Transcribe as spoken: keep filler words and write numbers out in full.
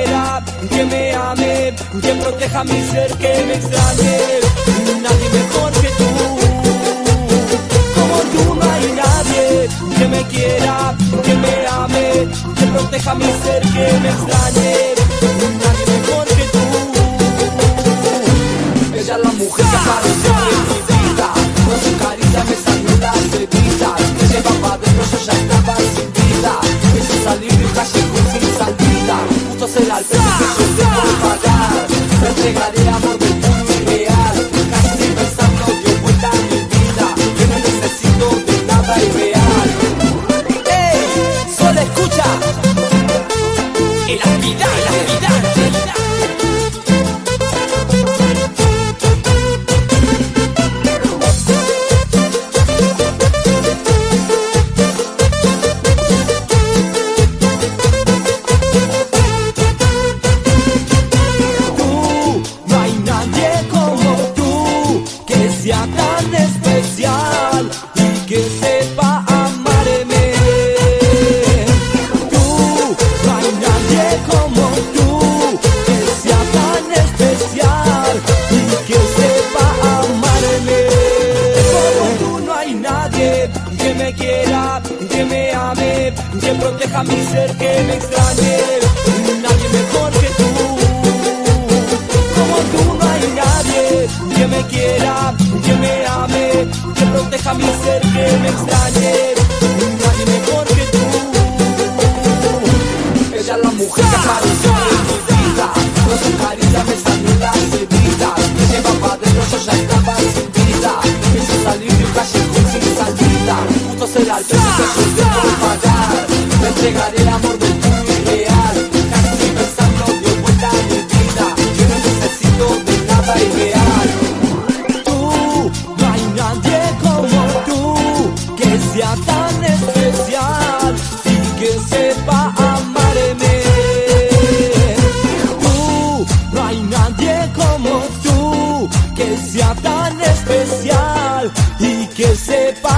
quiera, que me ame, que proteja mi ser, que me extrañe. Nadie mejor que tú, como tú no hay nadie. Que me quiera, que me ame, que proteja mi ser, que me extrañe. Nadie mejor que tú. Ella es la mujer que apareció en mi vida, con su carita me sanó las heridas. Me llevaba adentro, yo ya estaba sin vida. Me hizo salir de un callejón sin salida. Justo será el precio que yo debo pagar. Me entregaré amor del puro y real. Casi sin pensarlo dio vuelta a mi vida. Que no necesito de nada irreal. ¡Ey! Solo escucha el aspirante, el aspirante. Tan especial y que sepa amarme. Tú, no hay nadie como tú, que sea tan especial y que sepa amarme. Como tú no hay nadie que me quiera, que me ame, que proteja mi ser, que me extrañe. Nadie mejor que tú. Como tú no hay nadie que me quiera, que me ame, que proteja mi ser, que me extrañe. Nadie mejor que tú. Ella es la mujer que apareció en mi vida, con su carita me sanó las heridas. Me llevaba adentro, yo ya estaba sin vida. Me hizo salir de un callejón sin salida. Justo será el precio que yo debo pagar. Me entregaré el amor del puro y real. Casi sin pensarlo dio vuelta a mi vida. Que no necesito de nada irreal. Sea tan especial y que sepa amarme. Tú, no hay nadie como tú, que sea tan especial y que sepa